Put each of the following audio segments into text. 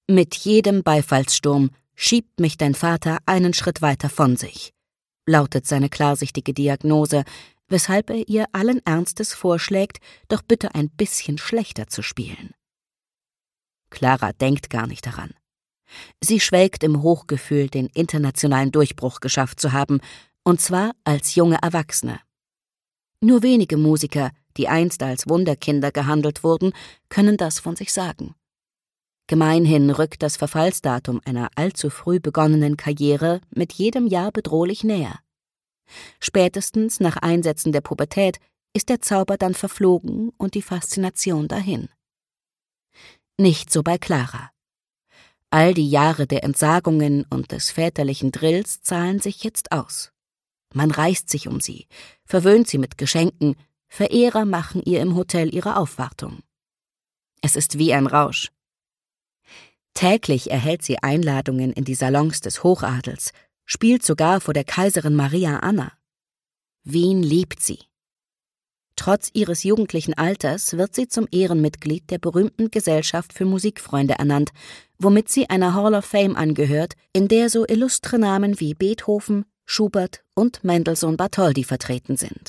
Mit jedem Beifallssturm schiebt mich dein Vater einen Schritt weiter von sich, lautet seine klarsichtige Diagnose, weshalb er ihr allen Ernstes vorschlägt, doch bitte ein bisschen schlechter zu spielen. Clara denkt gar nicht daran. Sie schwelgt im Hochgefühl, den internationalen Durchbruch geschafft zu haben, und zwar als junge Erwachsene. Nur wenige Musiker, die einst als Wunderkinder gehandelt wurden, können das von sich sagen. Gemeinhin rückt das Verfallsdatum einer allzu früh begonnenen Karriere mit jedem Jahr bedrohlich näher. Spätestens nach Einsetzen der Pubertät ist der Zauber dann verflogen und die Faszination dahin. Nicht so bei Clara. All die Jahre der Entsagungen und des väterlichen Drills zahlen sich jetzt aus. Man reißt sich um sie, verwöhnt sie mit Geschenken, Verehrer machen ihr im Hotel ihre Aufwartung. Es ist wie ein Rausch. Täglich erhält sie Einladungen in die Salons des Hochadels, spielt sogar vor der Kaiserin Maria Anna. Wien liebt sie. Trotz ihres jugendlichen Alters wird sie zum Ehrenmitglied der berühmten Gesellschaft für Musikfreunde ernannt, womit sie einer Hall of Fame angehört, in der so illustre Namen wie Beethoven, Schubert und Mendelssohn-Bartholdy vertreten sind.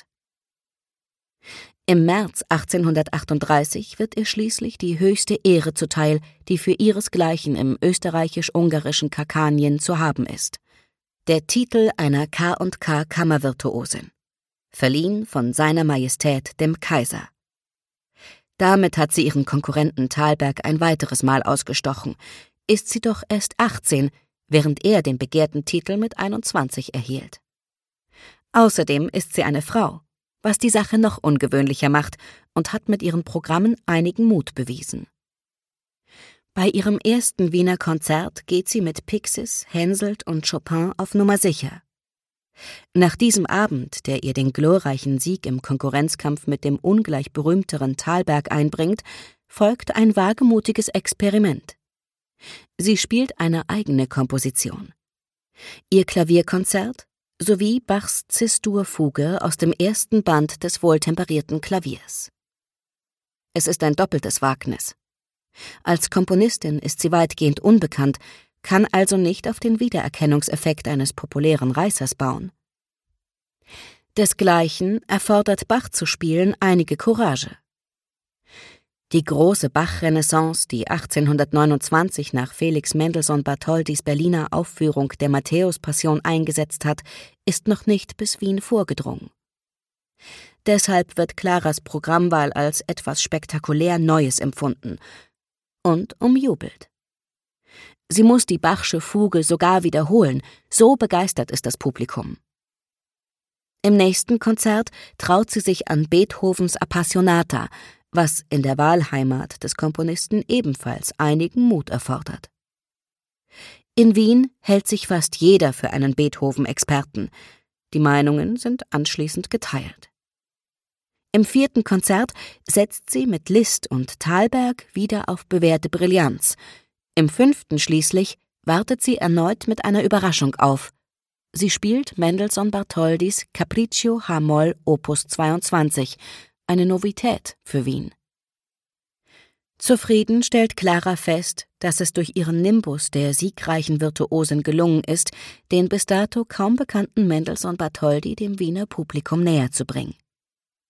Im März 1838 wird ihr schließlich die höchste Ehre zuteil, die für ihresgleichen im österreichisch-ungarischen Kakanien zu haben ist: der Titel einer K&K Kammervirtuosin, verliehen von Seiner Majestät dem Kaiser. Damit hat sie ihren Konkurrenten Thalberg ein weiteres Mal ausgestochen, ist sie doch erst 18, während er den begehrten Titel mit 21 erhielt. Außerdem ist sie eine Frau, was die Sache noch ungewöhnlicher macht, und hat mit ihren Programmen einigen Mut bewiesen. Bei ihrem ersten Wiener Konzert geht sie mit Pixis, Henselt und Chopin auf Nummer sicher. Nach diesem Abend, der ihr den glorreichen Sieg im Konkurrenzkampf mit dem ungleich berühmteren Thalberg einbringt, folgt ein wagemutiges Experiment. Sie spielt eine eigene Komposition. Ihr Klavierkonzert sowie Bachs Cis-Dur-Fuge aus dem ersten Band des wohltemperierten Klaviers. Es ist ein doppeltes Wagnis. Als Komponistin ist sie weitgehend unbekannt, kann also nicht auf den Wiedererkennungseffekt eines populären Reißers bauen. Desgleichen erfordert Bach zu spielen einige Courage. Die große Bach-Renaissance, die 1829 nach Felix Mendelssohn-Bartholdys Berliner Aufführung der Matthäus-Passion eingesetzt hat, ist noch nicht bis Wien vorgedrungen. Deshalb wird Claras Programmwahl als etwas spektakulär Neues empfunden und umjubelt. Sie muss die Bachsche Fuge sogar wiederholen, so begeistert ist das Publikum. Im nächsten Konzert traut sie sich an Beethovens Appassionata, was in der Wahlheimat des Komponisten ebenfalls einigen Mut erfordert. In Wien hält sich fast jeder für einen Beethoven-Experten. Die Meinungen sind anschließend geteilt. Im vierten Konzert setzt sie mit Liszt und Thalberg wieder auf bewährte Brillanz. Im fünften schließlich wartet sie erneut mit einer Überraschung auf. Sie spielt Mendelssohn-Bartholdys Capriccio H-Moll Opus 22, eine Novität für Wien. Zufrieden stellt Clara fest, dass es durch ihren Nimbus der siegreichen Virtuosin gelungen ist, den bis dato kaum bekannten Mendelssohn-Bartholdy dem Wiener Publikum näher zu bringen.